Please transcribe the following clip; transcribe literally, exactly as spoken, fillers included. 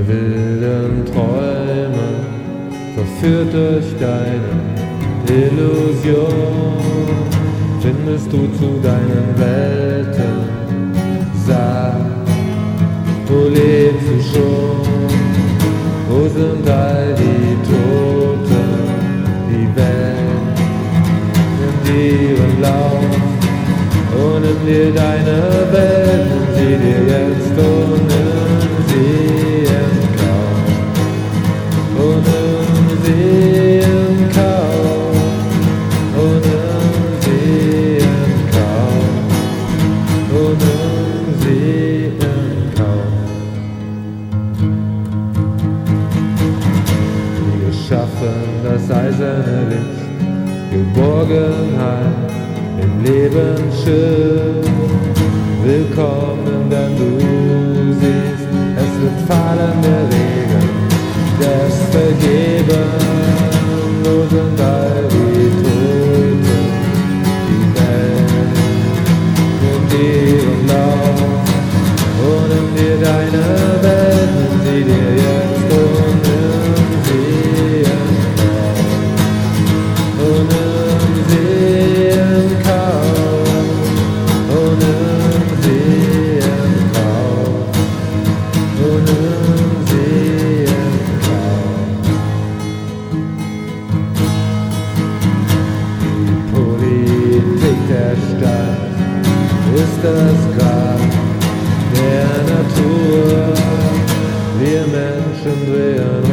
wilden Träume, verführt durch deine Illusion, findest du zu deinen Welten. Sag, wo lebst du schon? Wo sind all die Toten? Die Welt nimmt ihren Lauf und nimm dir deine Welt, nimm sie dir jetzt und nimm sie in Kauf. Und nimm sie in Kauf. Und nimm sie in Kauf. Und nimm sie in Kauf. Wir schaffen das eiserne Licht, Geborgenheit im Lebensschiff. Willkommen, wenn du siehst, es wird fallen der Regen des Vergebens. Wo sind all die Toten? Die Welt nimmt ihren Lauf und nimm dir deine Welt, nimm sie dir jetzt und nimm sie in Kauf. Und nimm sie in Kauf. Und nimm sie in Kauf. Und nimm sie in Kauf. Die Politik der Stadt ist das Grab der Natur. Wir Menschen drehen